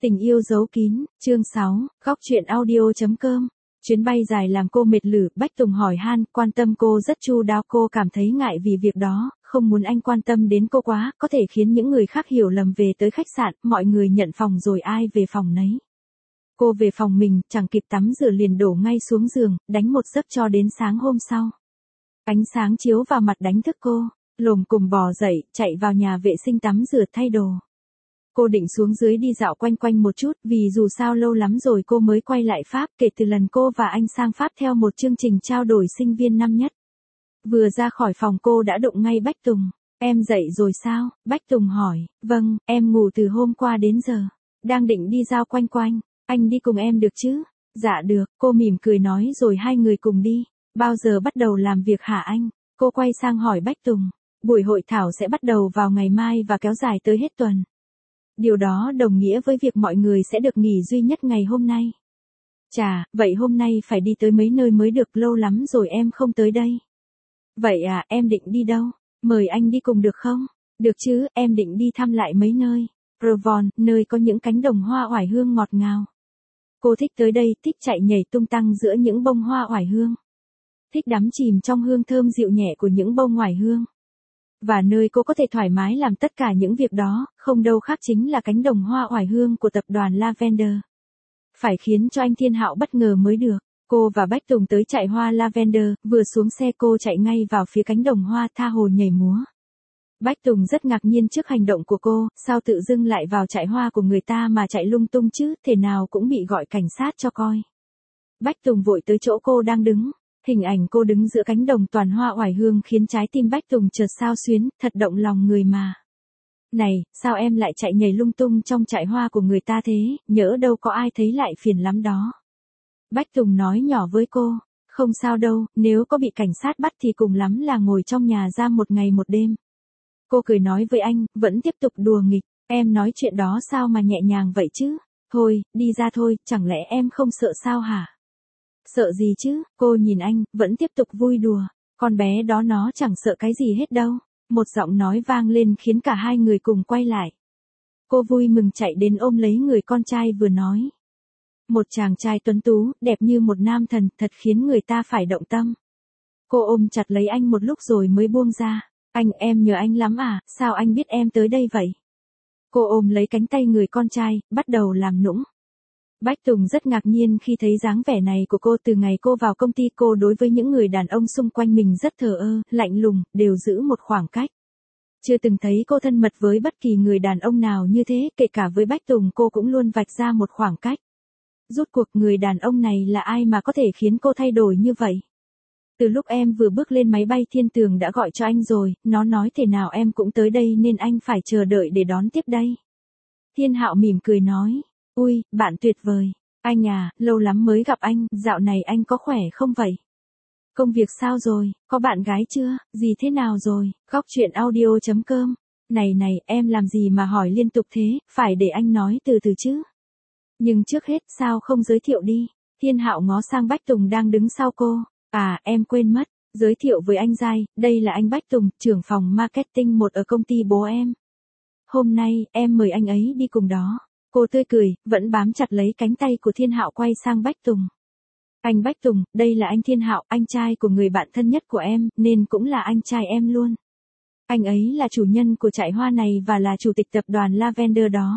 Tình yêu giấu kín, chương 6, góc truyện audio.com. Chuyến bay dài làm cô mệt lử, Bách Tùng hỏi han, quan tâm cô rất chu đáo, cô cảm thấy ngại vì việc đó, không muốn anh quan tâm đến cô quá, có thể khiến những người khác hiểu lầm. Về tới khách sạn, mọi người nhận phòng rồi ai về phòng nấy. Cô về phòng mình, chẳng kịp tắm rửa liền đổ ngay xuống giường, đánh một giấc cho đến sáng hôm sau. Ánh sáng chiếu vào mặt đánh thức cô, lồm cồm bò dậy, chạy vào nhà vệ sinh tắm rửa thay đồ. Cô định xuống dưới đi dạo quanh quanh một chút, vì dù sao lâu lắm rồi cô mới quay lại Pháp, kể từ lần cô và anh sang Pháp theo một chương trình trao đổi sinh viên năm nhất. Vừa ra khỏi phòng cô đã đụng ngay Bách Tùng. Em dậy rồi sao? Bách Tùng hỏi. Vâng, em ngủ từ hôm qua đến giờ. Đang định đi dạo quanh quanh. Anh đi cùng em được chứ? Dạ được, cô mỉm cười nói rồi hai người cùng đi. Bao giờ bắt đầu làm việc hả anh? Cô quay sang hỏi Bách Tùng. Buổi hội thảo sẽ bắt đầu vào ngày mai và kéo dài tới hết tuần. Điều đó đồng nghĩa với việc mọi người sẽ được nghỉ duy nhất ngày hôm nay. Chà, vậy hôm nay phải đi tới mấy nơi mới được, lâu lắm rồi em không tới đây. Vậy à, em định đi đâu? Mời anh đi cùng được không? Được chứ, em định đi thăm lại mấy nơi. Provence, nơi có những cánh đồng hoa oải hương ngọt ngào. Cô thích tới đây, thích chạy nhảy tung tăng giữa những bông hoa oải hương. Thích đắm chìm trong hương thơm dịu nhẹ của những bông oải hương. Và nơi cô có thể thoải mái làm tất cả những việc đó, không đâu khác chính là cánh đồng hoa oải hương của tập đoàn Lavender. Phải khiến cho anh Thiên Hạo bất ngờ mới được. Cô và Bách Tùng tới trại hoa Lavender, vừa xuống xe cô chạy ngay vào phía cánh đồng hoa tha hồ nhảy múa. Bách Tùng rất ngạc nhiên trước hành động của cô, sao tự dưng lại vào trại hoa của người ta mà chạy lung tung chứ, thể nào cũng bị gọi cảnh sát cho coi. Bách Tùng vội tới chỗ cô đang đứng. Hình ảnh cô đứng giữa cánh đồng toàn hoa oải hương khiến trái tim Bách Tùng chợt xao xuyến, thật động lòng người mà. Này, sao em lại chạy nhảy lung tung trong trại hoa của người ta thế, nhỡ đâu có ai thấy lại phiền lắm đó. Bách Tùng nói nhỏ với cô, không sao đâu, nếu có bị cảnh sát bắt thì cùng lắm là ngồi trong nhà giam một ngày một đêm. Cô cười nói với anh, vẫn tiếp tục đùa nghịch, em nói chuyện đó sao mà nhẹ nhàng vậy chứ, thôi, đi ra thôi, chẳng lẽ em không sợ sao hả? Sợ gì chứ, cô nhìn anh, vẫn tiếp tục vui đùa, con bé đó nó chẳng sợ cái gì hết đâu. Một giọng nói vang lên khiến cả hai người cùng quay lại. Cô vui mừng chạy đến ôm lấy người con trai vừa nói. Một chàng trai tuấn tú, đẹp như một nam thần, thật khiến người ta phải động tâm. Cô ôm chặt lấy anh một lúc rồi mới buông ra. Anh, em nhớ anh lắm à, sao anh biết em tới đây vậy? Cô ôm lấy cánh tay người con trai, bắt đầu làm nũng. Bách Tùng rất ngạc nhiên khi thấy dáng vẻ này của cô. Từ ngày cô vào công ty, cô đối với những người đàn ông xung quanh mình rất thờ ơ, lạnh lùng, đều giữ một khoảng cách. Chưa từng thấy cô thân mật với bất kỳ người đàn ông nào như thế, kể cả với Bách Tùng cô cũng luôn vạch ra một khoảng cách. Rốt cuộc người đàn ông này là ai mà có thể khiến cô thay đổi như vậy? Từ lúc em vừa bước lên máy bay Thiên Tường đã gọi cho anh rồi, nó nói thế nào em cũng tới đây nên anh phải chờ đợi để đón tiếp đây. Thiên Hạo mỉm cười nói. Ui, bạn tuyệt vời. Anh à, lâu lắm mới gặp anh, dạo này anh có khỏe không vậy? Công việc sao rồi, có bạn gái chưa, gì thế nào rồi, góc truyện audio.com. Này, em làm gì mà hỏi liên tục thế, phải để anh nói từ từ chứ. Nhưng trước hết, sao không giới thiệu đi? Thiên Hạo ngó sang Bách Tùng đang đứng sau cô. À, em quên mất, giới thiệu với anh Giai, đây là anh Bách Tùng, trưởng phòng marketing một ở công ty bố em. Hôm nay, em mời anh ấy đi cùng đó. Cô tươi cười, vẫn bám chặt lấy cánh tay của Thiên Hạo quay sang Bách Tùng. Anh Bách Tùng, đây là anh Thiên Hạo, anh trai của người bạn thân nhất của em, nên cũng là anh trai em luôn. Anh ấy là chủ nhân của trại hoa này và là chủ tịch tập đoàn Lavender đó.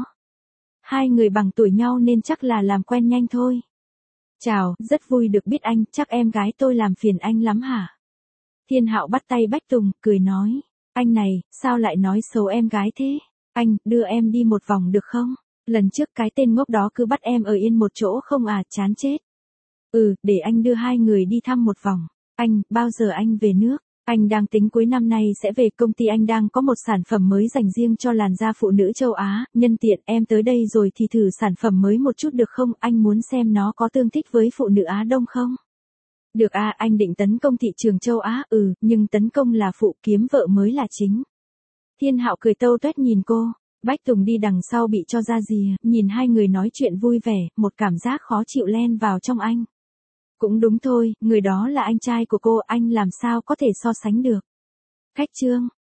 Hai người bằng tuổi nhau nên chắc là làm quen nhanh thôi. Chào, rất vui được biết anh, chắc em gái tôi làm phiền anh lắm hả? Thiên Hạo bắt tay Bách Tùng, cười nói. Anh này, sao lại nói xấu em gái thế? Anh, đưa em đi một vòng được không? Lần trước cái tên ngốc đó cứ bắt em ở yên một chỗ không à, chán chết. Để anh đưa hai người đi thăm một vòng. Anh, bao giờ anh về nước? Anh đang tính cuối năm nay sẽ về, công ty anh đang có một sản phẩm mới dành riêng cho làn da phụ nữ châu Á, nhân tiện em tới đây rồi thì thử sản phẩm mới một chút được không, anh muốn xem nó có tương thích với phụ nữ Á Đông không? Được à, anh định tấn công thị trường châu Á, nhưng tấn công là phụ, kiếm vợ mới là chính. Thiên Hạo cười tâu tuét nhìn cô. Bách Tùng đi đằng sau bị cho ra rìa, nhìn hai người nói chuyện vui vẻ, một cảm giác khó chịu len vào trong anh. Cũng đúng thôi, người đó là anh trai của cô, anh làm sao có thể so sánh được. Khách trương,